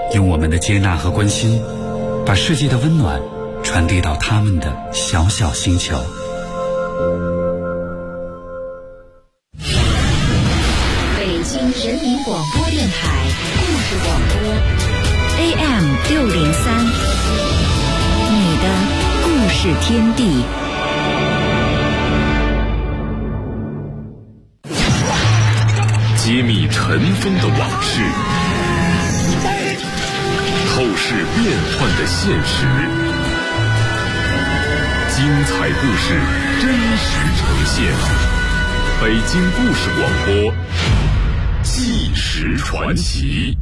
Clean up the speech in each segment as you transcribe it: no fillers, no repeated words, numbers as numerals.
用我们的接纳和关心，把世界的温暖传递到他们的小小星球。 北京人民广播电台故事广播 AM603，你的故事天地。 揭秘尘封的往事，透视变幻的现实，精彩故事真实呈现。北京故事广播，纪实传奇。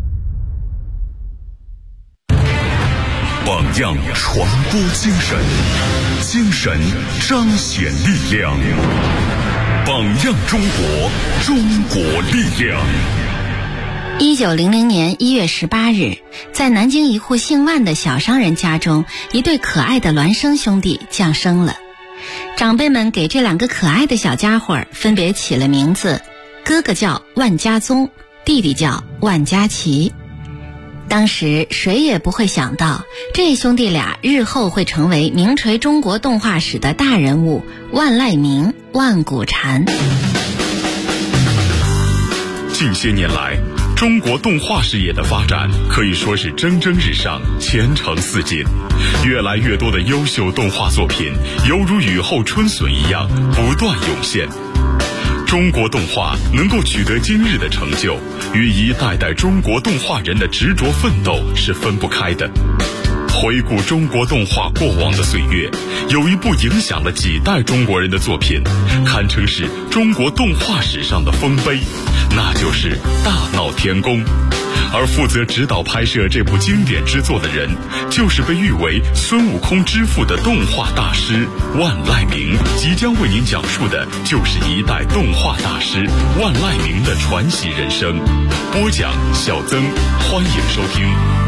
榜样传播精神，精神彰显力量。榜样中国，中国力量。 1900年1月18日，在南京一户姓万的小商人家中，一对可爱的孪生兄弟降生了。长辈们给这两个可爱的小家伙分别起了名字，哥哥叫万家宗，弟弟叫万家齐。当时谁也不会想到，这兄弟俩日后会成为名垂中国动画史的大人物万籁鸣、万古禅。 近些年来，中国动画事业的发展可以说是蒸蒸日上，前程似锦。越来越多的优秀动画作品犹如雨后春笋一样不断涌现。中国动画能够取得今日的成就，与一代代中国动画人的执着奋斗是分不开的。回顾中国动画过往的岁月，有一部影响了几代中国人的作品，堪称是中国动画史上的丰碑，那就是《大闹天宫》。而负责指导拍摄这部经典之作的人，就是被誉为孙悟空之父的动画大师万籁鸣。即将为您讲述的就是一代动画大师万籁鸣的传奇人生。播讲小曾，欢迎收听。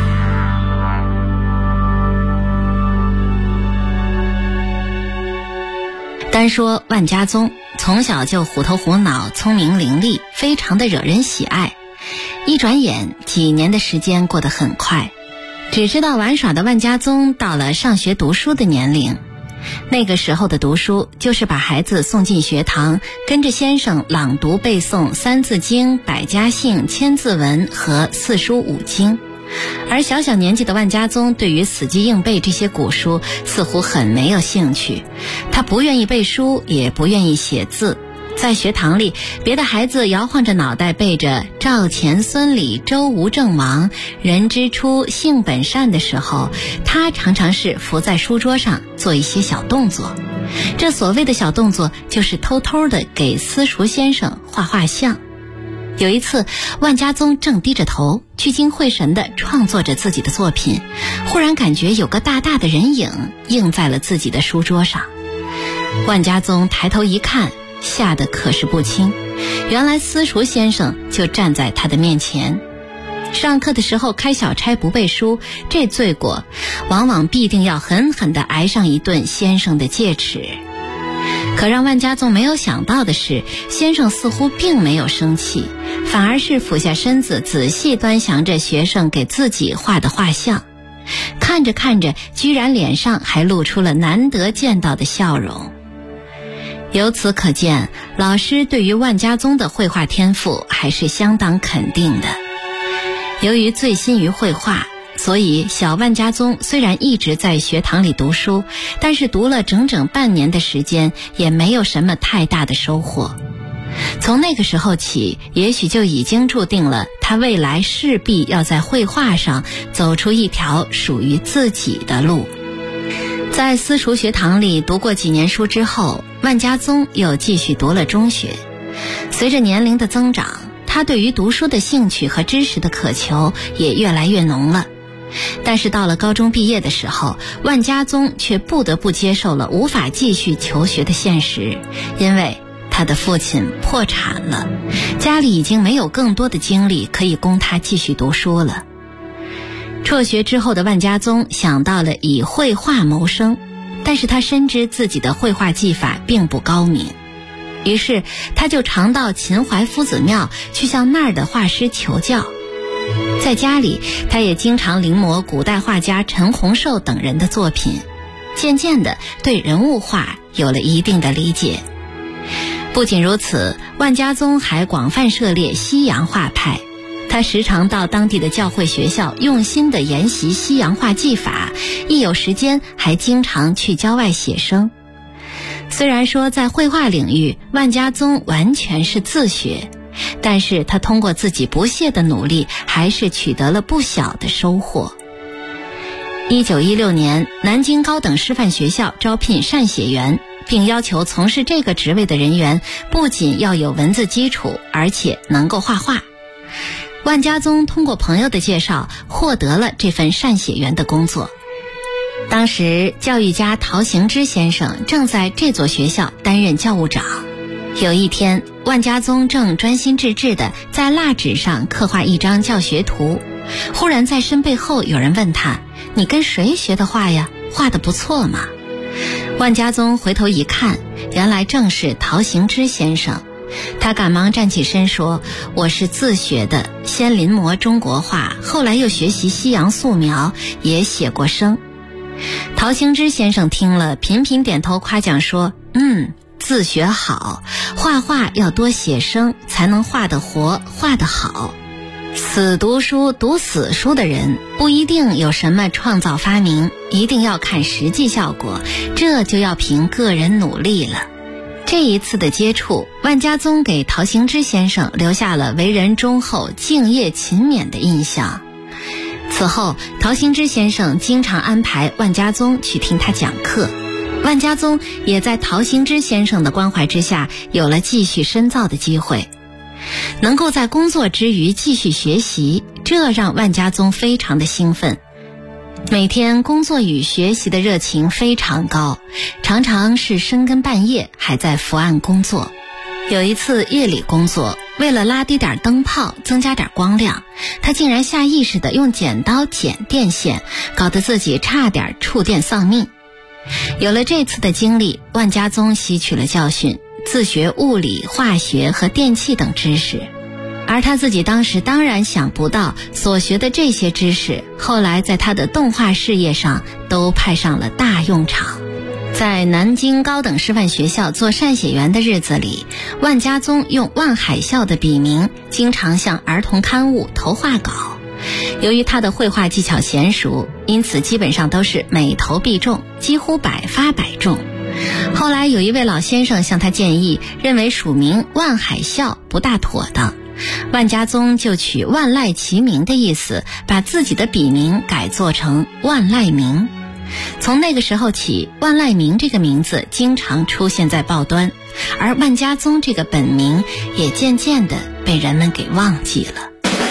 单说万家宗，从小就虎头虎脑，聪明伶俐，非常的惹人喜爱。一转眼，几年的时间过得很快。只知道玩耍的万家宗到了上学读书的年龄。那个时候的读书，就是把孩子送进学堂，跟着先生朗读背诵《三字经》《百家姓》《千字文》和四书五经。而小小年纪的万家宗对于死记硬背这些古书似乎很没有兴趣，他不愿意背书，也不愿意写字。在学堂里，别的孩子摇晃着脑袋背着赵钱孙李周吴郑王人之初性本善的时候，他常常是伏在书桌上做一些小动作。这所谓的小动作，就是偷偷的给私塾先生画画像。有一次，万家宗正低着头聚精会神地创作着自己的作品，忽然感觉有个大大的人影映在了自己的书桌上。万家宗抬头一看，吓得可是不轻，原来私塾先生就站在他的面前。上课的时候开小差不背书，这罪过往往必定要狠狠地挨上一顿先生的戒尺。可让万家宗没有想到的是，先生似乎并没有生气，反而是俯下身子仔细端详着学生给自己画的画像。看着看着，居然脸上还露出了难得见到的笑容。由此可见，老师对于万家宗的绘画天赋还是相当肯定的。由于醉心于绘画，所以小万家宗虽然一直在学堂里读书，但是读了整整半年的时间，也没有什么太大的收获。从那个时候起，也许就已经注定了他未来势必要在绘画上走出一条属于自己的路。在私塾学堂里读过几年书之后，万家宗又继续读了中学。随着年龄的增长，他对于读书的兴趣和知识的渴求也越来越浓了。但是到了高中毕业的时候，万家宗却不得不接受了无法继续求学的现实，因为他的父亲破产了，家里已经没有更多的精力可以供他继续读书了。辍学之后的万家宗想到了以绘画谋生，但是他深知自己的绘画技法并不高明，于是他就常到秦淮夫子庙去向那儿的画师求教。 在家里，他也经常临摹古代画家陈洪寿等人的作品，渐渐地对人物画有了一定的理解。不仅如此，万家宗还广泛涉猎西洋画派，他时常到当地的教会学校用心地研习西洋画技法，一有时间还经常去郊外写生。虽然说在绘画领域，万家宗完全是自学，但是他通过自己不懈的努力，还是取得了不小的收获。1916年，南京高等师范学校招聘善写员，并要求从事这个职位的人员不仅要有文字基础，而且能够画画。万家宗通过朋友的介绍，获得了这份善写员的工作。当时教育家陶行知先生正在这所学校担任教务长。有一天，万家宗正专心致志地在蜡纸上刻画一张教学图，忽然在身背后有人问他：“你跟谁学的画呀？画得不错嘛。”万家宗回头一看，原来正是陶行知先生。他赶忙站起身说：“我是自学的，先临摹中国画，后来又学习西洋素描，也写过生。”陶行知先生听了，频频点头夸奖说：“自学好，画画要多写生，才能画得活，画得好。死读书读死书的人，不一定有什么创造发明，一定要看实际效果，这就要凭个人努力了。”这一次的接触，万家宗给陶行知先生留下了为人忠厚、敬业勤勉的印象。此后，陶行知先生经常安排万家宗去听他讲课，万家宗也在陶行知先生的关怀之下，有了继续深造的机会。能够在工作之余继续学习，这让万家宗非常的兴奋。每天工作与学习的热情非常高，常常是深更半夜还在伏案工作。有一次夜里工作，为了拉低点灯泡，增加点光亮，他竟然下意识地用剪刀剪电线，搞得自己差点触电丧命。有了这次的经历，万家宗吸取了教训，自学物理、化学和电气等知识。而他自己当时当然想不到，所学的这些知识后来在他的动画事业上都派上了大用场。在南京高等师范学校做善写员的日子里，万家宗用万海啸的笔名经常向儿童刊物投画稿。由于他的绘画技巧娴熟，因此基本上都是每投必中，几乎百发百中。后来有一位老先生向他建议，认为署名万海啸不大妥当，万家宗就取万籁齐鸣的意思，把自己的笔名改作成万籁鸣。从那个时候起，万籁鸣这个名字经常出现在报端，而万家宗这个本名也渐渐地被人们给忘记了。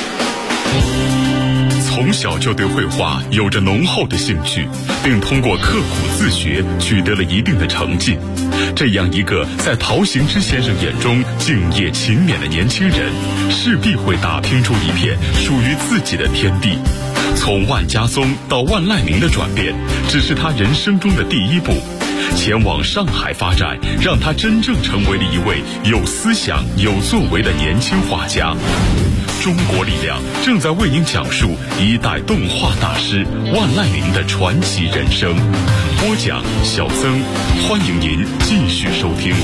从小就对绘画有着浓厚的兴趣，并通过刻苦自学取得了一定的成绩。这样一个在陶行知先生眼中敬业勤勉的年轻人，势必会打拼出一片属于自己的天地。从万家宗到万籁鸣的转变，只是他人生中的第一步。前往上海发展，让他真正成为了一位有思想、有作为的年轻画家。中国力量正在为您讲述一代动画大师万籁鸣的传奇人生。播讲小曾，欢迎您继续收听。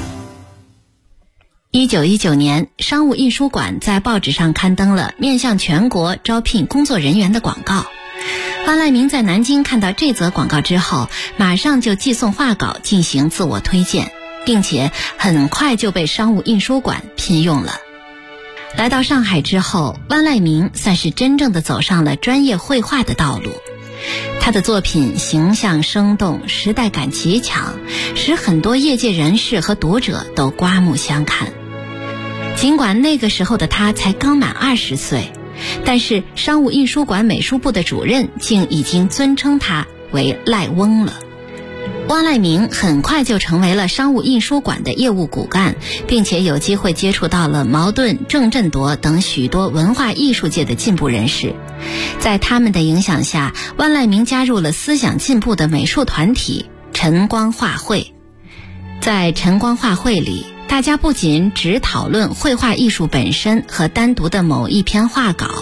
1919年，商务印书馆在报纸上刊登了面向全国招聘工作人员的广告。万籁鸣在南京看到这则广告之后，马上就寄送画稿进行自我推荐，并且很快就被商务印书馆聘用了。来到上海之后，万籁鸣算是真正的走上了专业绘画的道路。他的作品形象生动，时代感极强，使很多业界人士和读者都刮目相看。尽管那个时候的他才刚满20岁，但是商务印书馆美术部的主任竟已经尊称他为籁翁了。万籁鸣很快就成为了商务印书馆的业务骨干，并且有机会接触到了茅盾、郑振铎等许多文化艺术界的进步人士。在他们的影响下，万籁鸣加入了思想进步的美术团体晨光画会。在晨光画会里，大家不仅只讨论绘画艺术本身和单独的某一篇画稿，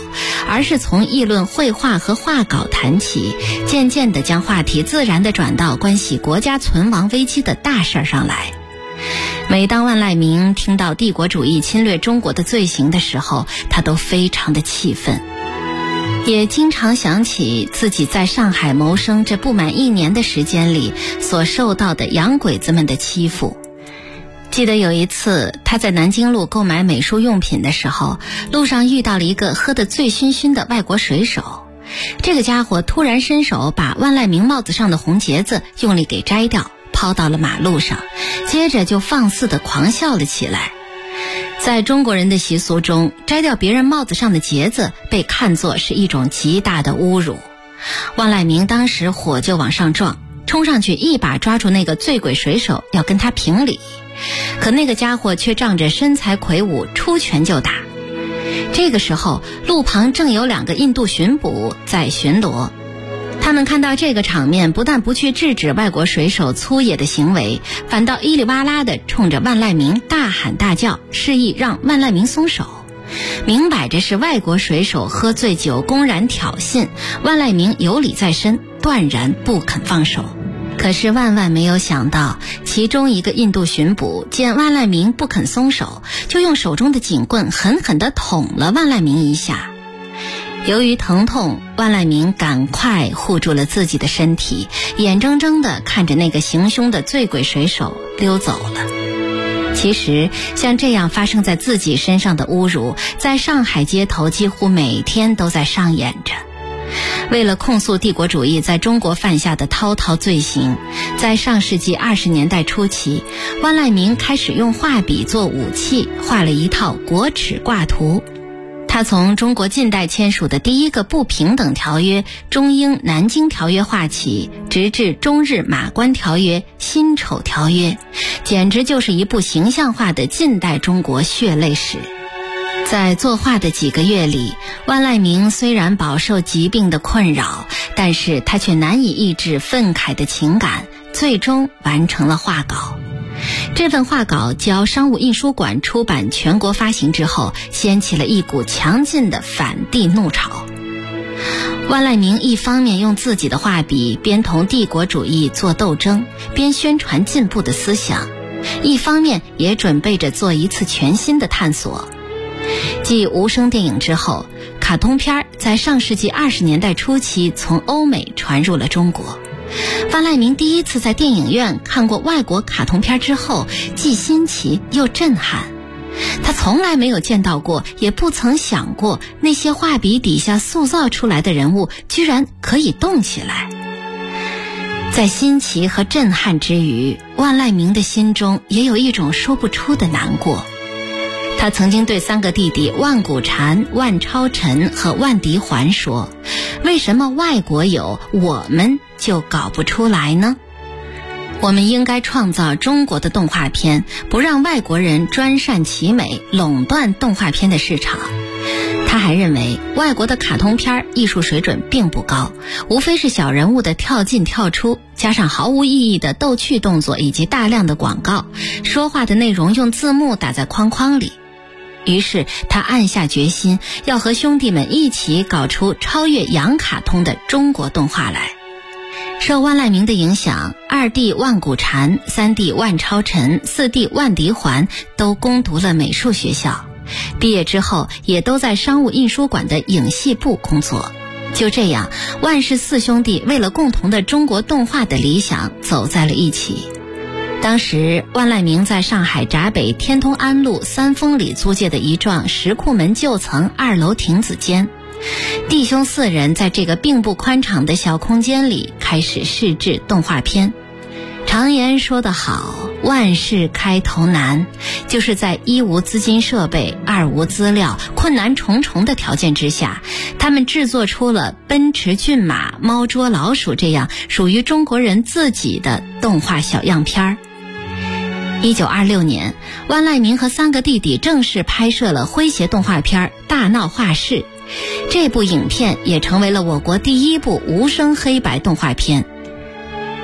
而是从议论绘画和画稿谈起，渐渐地将话题自然地转到关系国家存亡危机的大事上来。每当万籁鸣听到帝国主义侵略中国的罪行的时候，他都非常的气愤，也经常想起自己在上海谋生这不满1年的时间里所受到的洋鬼子们的欺负。记得有一次他在南京路购买美术用品的时候，路上遇到了一个喝得醉醺醺的外国水手。这个家伙突然伸手把万籁鸣帽子上的红结子用力给摘掉，抛到了马路上，接着就放肆地狂笑了起来。在中国人的习俗中，摘掉别人帽子上的结子被看作是一种极大的侮辱。万籁鸣当时火就往上撞，冲上去一把抓住那个醉鬼水手，要跟他评理。可那个家伙却仗着身材魁梧，出拳就打。这个时候，路旁正有2个印度巡捕在巡逻。他们看到这个场面，不但不去制止外国水手粗野的行为，反倒叽里哇啦地冲着万籁鸣大喊大叫，示意让万籁鸣松手。明摆着是外国水手喝醉酒公然挑衅，万籁鸣有理在身，断然不肯放手。可是万万没有想到，其中一个印度巡捕见万籁鸣不肯松手，就用手中的警棍狠狠地捅了万籁鸣一下。由于疼痛，万籁鸣赶快护住了自己的身体，眼睁睁地看着那个行凶的醉鬼水手溜走了。其实像这样发生在自己身上的侮辱，在上海街头几乎每天都在上演着。为了控诉帝国主义在中国犯下的滔滔罪行，在上世纪20年代初期，万籁鸣开始用画笔做武器，画了一套国耻挂图。他从中国近代签署的第一个不平等条约中英南京条约画起，直至中日马关条约、辛丑条约，简直就是一部形象化的近代中国血泪史。在作画的几个月里，万籁鸣虽然饱受疾病的困扰，但是他却难以抑制愤慨的情感，最终完成了画稿。这份画稿交商务印书馆出版全国发行之后，掀起了一股强劲的反帝怒潮。万籁鸣一方面用自己的画笔边同帝国主义做斗争，边宣传进步的思想，一方面也准备着做一次全新的探索。继无声电影之后，卡通片在上世纪20年代初期从欧美传入了中国。万籁鸣第一次在电影院看过外国卡通片之后，既新奇又震撼。他从来没有见到过，也不曾想过，那些画笔底下塑造出来的人物居然可以动起来。在新奇和震撼之余，万籁鸣的心中也有一种说不出的难过。他曾经对3个弟弟万古禅、万超尘和万迪环说，为什么外国有，我们就搞不出来呢？我们应该创造中国的动画片，不让外国人专擅其美，垄断动画片的市场。他还认为外国的卡通片艺术水准并不高，无非是小人物的跳进跳出，加上毫无意义的逗趣动作以及大量的广告，说话的内容用字幕打在框框里。于是他暗下决心，要和兄弟们一起搞出超越洋卡通的中国动画来。受万籁鸣的影响，2弟万古禅、3弟万超尘、4弟万迪环都攻读了美术学校，毕业之后也都在商务印书馆的影戏部工作。就这样，万氏4兄弟为了共同的中国动画的理想走在了一起。当时万籁鸣在上海闸北天通安路3峰里租借的一幢石库门旧层2楼亭子间，弟兄4人在这个并不宽敞的小空间里开始试制动画片。常言说得好，万事开头难，就是在一无资金设备、二无资料、困难重重的条件之下，他们制作出了奔驰骏马、猫捉老鼠这样属于中国人自己的动画小样片儿。1926年，万籁鸣和3个弟弟正式拍摄了诙谐动画片《大闹画室》。这部影片也成为了我国第一部无声黑白动画片。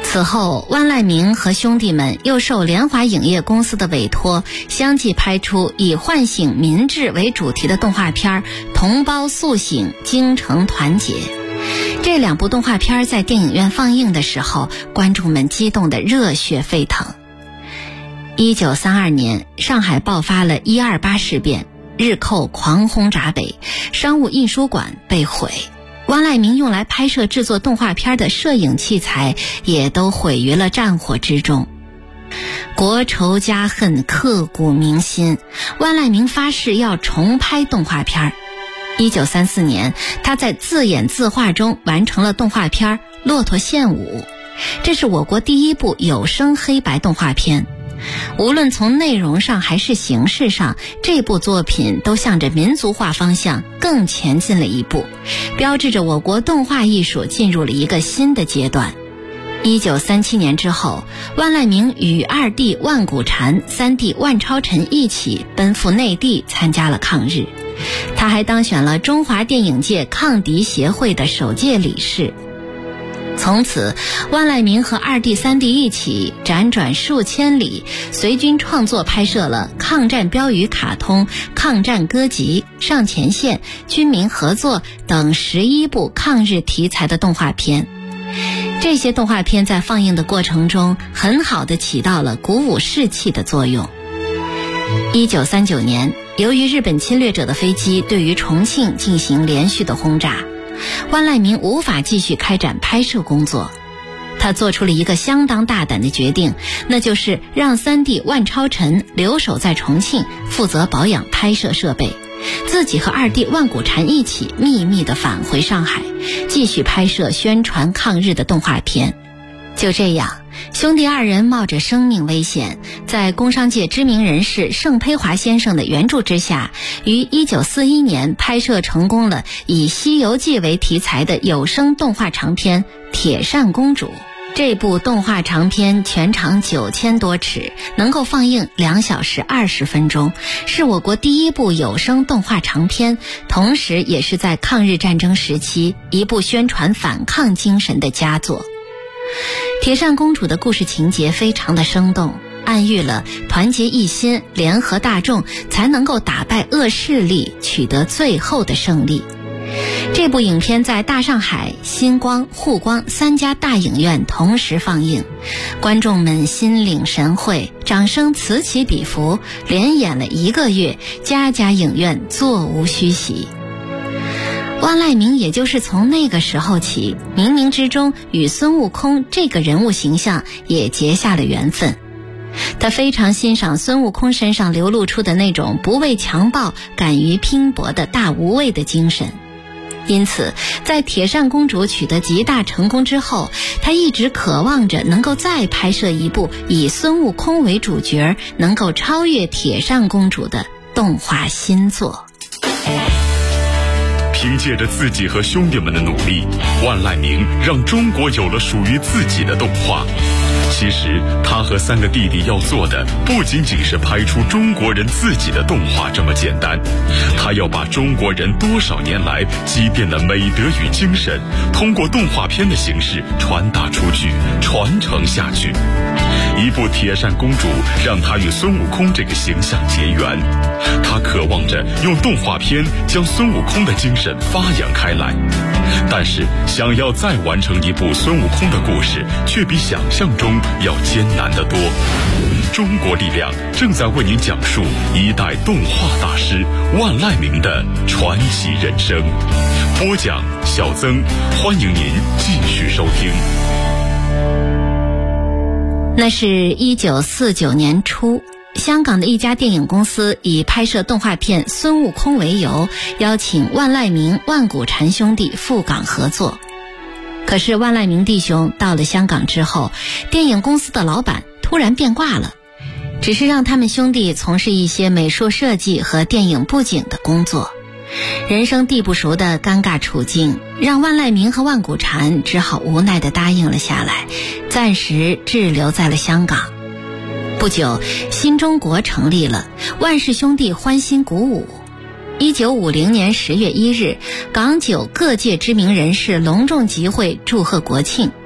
此后，万籁鸣和兄弟们又受联华影业公司的委托，相继拍出以唤醒民智为主题的动画片《同胞苏醒，京城团结》。这2部动画片在电影院放映的时候，观众们激动得热血沸腾。1932年，上海爆发了128事变，日寇狂轰闸北，商务印书馆被毁。万籁鸣用来拍摄制作动画片的摄影器材也都毁于了战火之中。国仇家恨刻骨铭心，万籁鸣发誓要重拍动画片。1934年，他在自演自画中完成了动画片《骆驼献舞》，这是我国第一部有声黑白动画片。无论从内容上还是形式上，这部作品都向着民族化方向更前进了一步，标志着我国动画艺术进入了一个新的阶段。1937年之后，万籁鸣与2弟万古禅、3弟万超尘一起奔赴内地参加了抗日。他还当选了中华电影界抗敌协会的首届理事。从此，万籁鸣和2弟3弟一起辗转数千里，随军创作拍摄了抗战标语卡通、抗战歌集、上前线、军民合作等11部抗日题材的动画片。这些动画片在放映的过程中，很好地起到了鼓舞士气的作用。1939年，由于日本侵略者的飞机对于重庆进行连续的轰炸，万籁鸣无法继续开展拍摄工作。他做出了一个相当大胆的决定，那就是让3弟万超尘留守在重庆，负责保养拍摄设备，自己和2弟万古禅一起秘密地返回上海，继续拍摄宣传抗日的动画片。就这样，兄弟2人冒着生命危险，在工商界知名人士盛培华先生的援助之下，于1941年拍摄成功了以《西游记》为题材的有声动画长片《铁扇公主》。这部动画长片全长9000多尺，能够放映2小时20分钟，是我国第一部有声动画长片，同时也是在抗日战争时期一部宣传反抗精神的佳作。铁扇公主的故事情节非常的生动，暗喻了团结一心、联合大众才能够打败恶势力，取得最后的胜利。这部影片在大上海、新光、沪光3家大影院同时放映，观众们心领神会，掌声此起彼伏，连演了1个月，家家影院座无虚席。万籁鸣也就是从那个时候起，冥冥之中与孙悟空这个人物形象也结下了缘分。他非常欣赏孙悟空身上流露出的那种不畏强暴、敢于拼搏的大无畏的精神。因此，在铁扇公主取得极大成功之后，他一直渴望着能够再拍摄一部以孙悟空为主角，能够超越铁扇公主的动画新作。 凭借着自己和兄弟们的努力，万籁鸣让中国有了属于自己的动画。其实他和3个弟弟要做的不仅仅是拍出中国人自己的动画这么简单，他要把中国人多少年来积淀的美德与精神，通过动画片的形式传达出去，传承下去。一部铁扇公主让他与孙悟空这个形象结缘，他渴望着用动画片将孙悟空的精神发扬开来，但是想要再完成一部孙悟空的故事，却比想象中要艰难得多。中国力量正在为您讲述一代动画大师万籁鸣的传奇人生。播讲小曾，欢迎您继续收听。 那是1949年初，香港的一家电影公司以拍摄动画片《孙悟空》为由，邀请万籁鸣、万古禅兄弟赴港合作。可是万籁鸣弟兄到了香港之后，电影公司的老板突然变卦了，只是让他们兄弟从事一些美术设计和电影布景的工作。人生地不熟的尴尬处境，让万籁鸣和万古禅只好无奈地答应了下来，暂时滞留在了香港。不久，新中国成立了，万氏兄弟欢欣鼓舞。1950年10月1日，港九各界知名人士隆重集会祝贺国庆，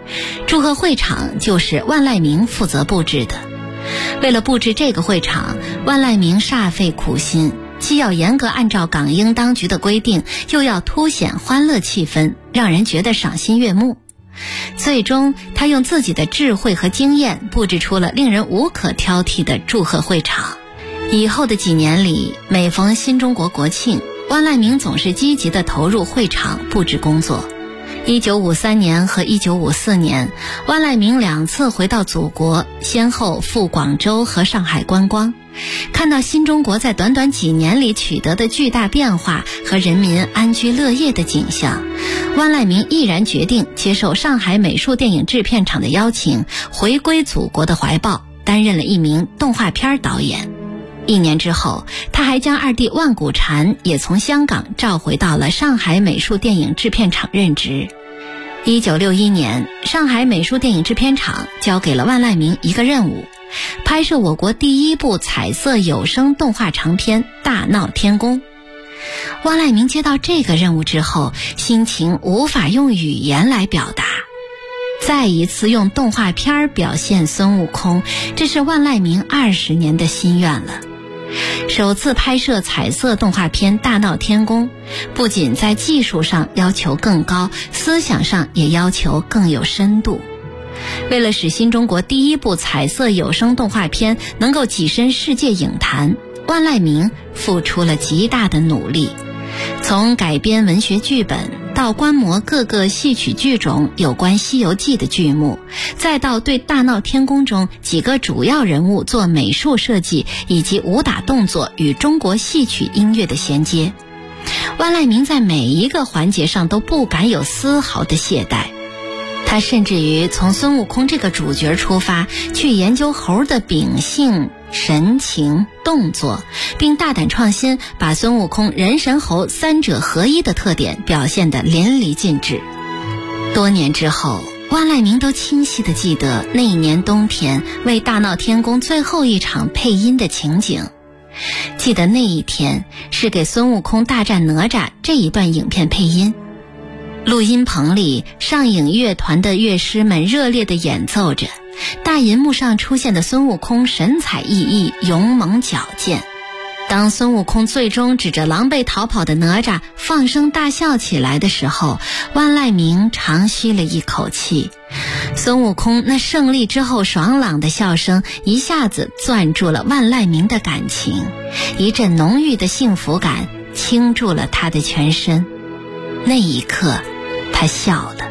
祝贺会场就是万籁鸣负责布置的。为了布置这个会场，万籁鸣煞费苦心，既要严格按照港英当局的规定，又要凸显欢乐气氛，让人觉得赏心悦目。最终他用自己的智慧和经验布置出了令人无可挑剔的祝贺会场。以后的几年里，每逢新中国国庆，万籁鸣总是积极地投入会场布置工作。1953年和1954年，万籁鸣2次回到祖国，先后赴广州和上海观光。看到新中国在短短几年里取得的巨大变化和人民安居乐业的景象，万籁鸣毅然决定接受上海美术电影制片厂的邀请，回归祖国的怀抱，担任了一名动画片导演。1年之后，他还将二弟万古禅也从香港召回到了上海美术电影制片厂任职。1961年，上海美术电影制片厂交给了万籁鸣一个任务，拍摄我国第一部彩色有声动画长片《大闹天宫》。万籁鸣接到这个任务之后，心情无法用语言来表达。再一次用动画片表现孙悟空，这是万籁鸣20年的心愿了。首次拍摄彩色动画片《大闹天宫》，不仅在技术上要求更高，思想上也要求更有深度。为了使新中国第一部彩色有声动画片能够跻身世界影坛，万籁鸣付出了极大的努力。从改编文学剧本，到观摩各个戏曲剧种有关《西游记》的剧目，再到对《大闹天宫》中几个主要人物做美术设计，以及武打动作与中国戏曲音乐的衔接，万籁鸣在每一个环节上都不敢有丝毫的懈怠。他甚至于从孙悟空这个主角出发，去研究猴的秉性、神情、动作，并大胆创新，把孙悟空、人神猴三者合一的特点表现得淋漓尽致。多年之后，万籁鸣都清晰地记得那一年冬天为《大闹天宫》最后一场配音的情景。记得那一天是给孙悟空大战哪吒这一段影片配音。录音棚里，上影乐团的乐师们热烈地演奏着，大银幕上出现的孙悟空神采奕奕，勇猛矫健。当孙悟空最终指着狼狈逃跑的哪吒放声大笑起来的时候，万籁鸣长吁了一口气。孙悟空那胜利之后爽朗的笑声一下子攥住了万籁鸣的感情，一阵浓郁的幸福感倾注了他的全身。那一刻他笑了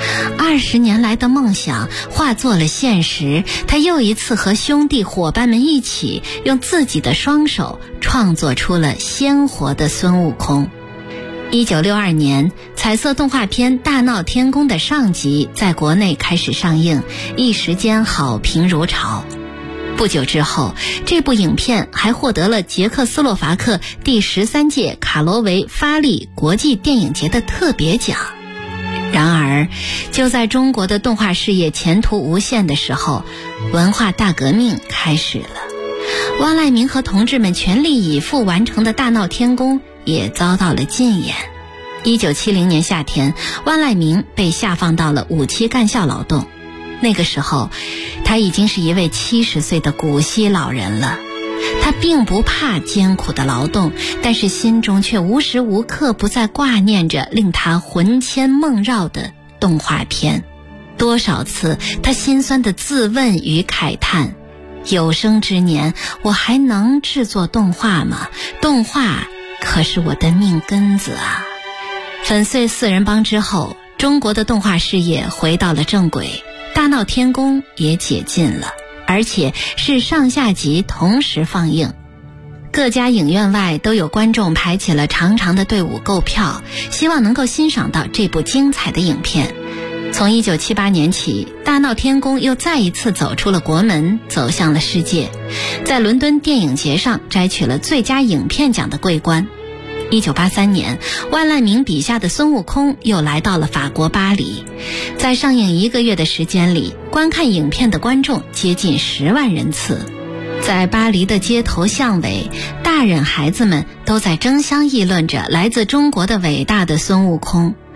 ，20年来的梦想化作了现实，他又一次和兄弟伙伴们一起用自己的双手创作出了鲜活的孙悟空。1962年，彩色动画片《大闹天宫》的上集在国内开始上映，一时间好评如潮。不久之后，这部影片还获得了捷克斯洛伐克第13届卡罗维发力国际电影节的特别奖。然而，就在中国的动画事业前途无限的时候，文化大革命开始了。万籁鸣和同志们全力以赴完成的《大闹天宫》也遭到了禁演。1970年夏天，万籁鸣被下放到了5期干校劳动。那个时候，他已经是一位70岁的古稀老人了。他并不怕艰苦的劳动，但是心中却无时无刻不在挂念着令他魂牵梦绕的动画片。多少次他心酸的自问与慨叹，有生之年我还能制作动画吗？动画可是我的命根子啊。粉碎四人帮之后，中国的动画事业回到了正轨，大闹天宫也解禁了，而且是上下集同时放映。各家影院外都有观众排起了长长的队伍购票，希望能够欣赏到这部精彩的影片。从1978年起，大闹天宫又再一次走出了国门，走向了世界，在伦敦电影节上摘取了最佳影片奖的桂冠。1983年，万籁鸣笔下的孙悟空又来到了法国巴黎，在上映1个月的时间里，观看影片的观众接近10万人次。在巴黎的街头巷尾，大人孩子们都在争相议论着来自中国的伟大的孙悟空。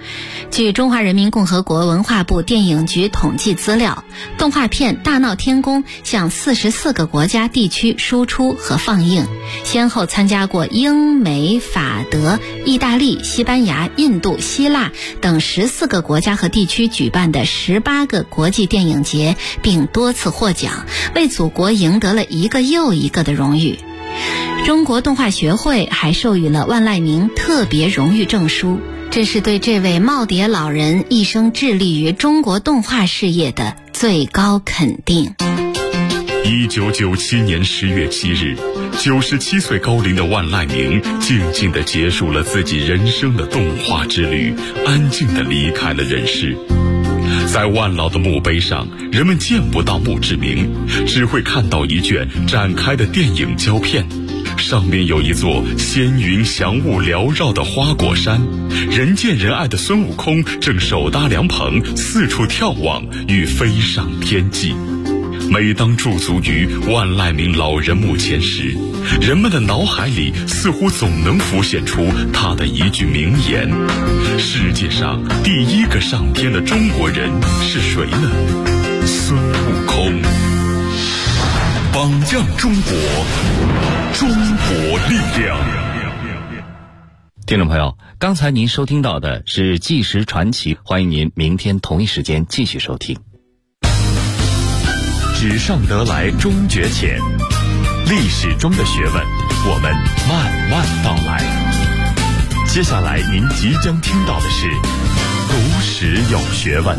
据中华人民共和国文化部电影局统计资料，动画片《大闹天宫》向44个国家地区输出和放映，先后参加过英美法德、意大利、西班牙、印度、希腊等14个国家和地区举办的18个国际电影节，并多次获奖，为祖国赢得了一个又一个的荣誉。中国动画学会还授予了万籁鸣特别荣誉证书，这是对这位耄耋老人一生致力于中国动画事业的最高肯定。 1997年10月7日，97岁高龄的万籁鸣静静地结束了自己人生的动画之旅，安静地离开了人世。在万老的墓碑上，人们见不到墓志铭，只会看到一卷展开的电影胶片，上面有一座仙云祥雾缭绕的花果山，人见人爱的孙悟空正手搭凉棚，四处眺望，欲飞上天际。每当驻足于万籁鸣老人墓前时，人们的脑海里似乎总能浮现出他的一句名言：世界上第一个上天的中国人是谁呢？孙悟空。榜样中国，中国力量。 听众朋友，刚才您收听到的是纪实传奇，欢迎您明天同一时间继续收听。 纸上得来终觉浅，历史中的学问，我们慢慢道来。接下来您即将听到的是读史有学问。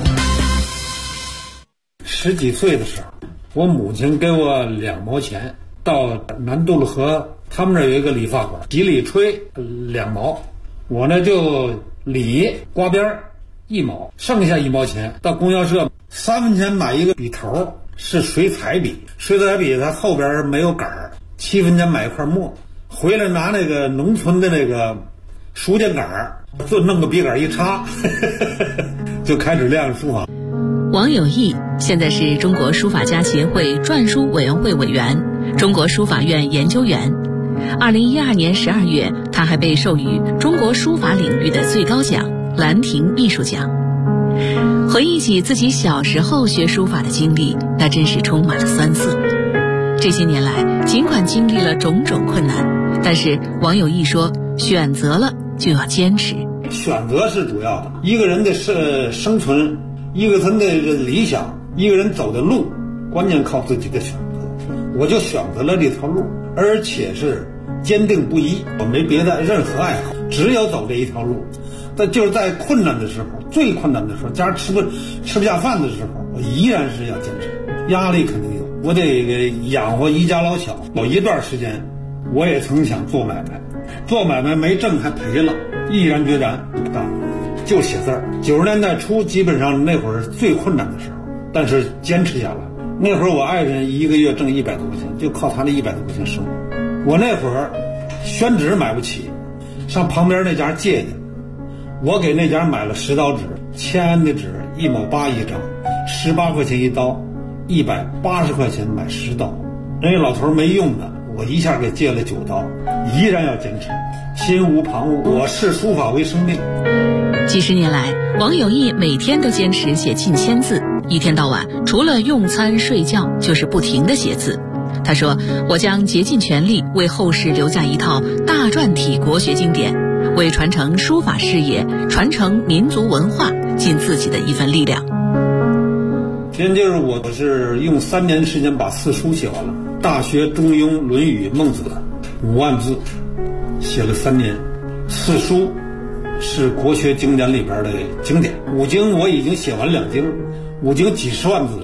10几岁的时候，我母亲给我2毛钱，到南渡路河他们那儿有一个理发馆，洗理吹2毛，我呢就理刮边1毛，剩下1毛钱到供销社3分钱买一个笔头，是水彩笔，水彩笔它后边没有杆儿，7分钱买一块墨，回来拿那个农村的那个书架杆儿，就弄个笔杆一插就开始练书法。 王有义现在是中国书法家协会篆书委员会委员、中国书法院研究员。2012年12月，他还被授予中国书法领域的最高奖兰亭艺术奖。回忆起自己小时候学书法的经历，那真是充满了酸涩。这些年来，尽管经历了种种困难，但是王有义说，选择了就要坚持。 选择是主要的，一个人的生存，一个人的理想，一个人走的路，关键靠自己的选择。我就选择了这条路，而且是坚定不移，我没别的任何爱好，只有走这一条路。但就是在困难的时候，最困难的时候，家吃不下饭的时候，我依然是要坚持。压力肯定有，我得养活一家老小。有一段时间，我也曾想做买卖，做买卖没挣还赔了，毅然决然不干，就写字儿。90年代初，基本上那会儿是最困难的时候，但是坚持下来。那会儿我爱人一个月挣100多块钱，就靠他那100多块钱生活。我那会儿宣纸买不起，上旁边那家借去。我给那家买了10刀纸，签安的纸1毛8一张，18块钱一刀，180块钱买10刀。人家老头没用的，我一下给借了9刀，依然要坚持，心无旁骛。我视书法为生命。 几十年来，王有义每天都坚持写近1000字，一天到晚除了用餐睡觉就是不停地写字。他说，我将竭尽全力为后世留下一套大篆体国学经典，为传承书法事业、传承民族文化尽自己的一份力量。 现就是我是用3年时间把4书写完了，《大学》《中庸》《论语》《孟子》5万字，写了3年。4书是国学经典里边的经典，5经我已经写完2经，5经几10万字了。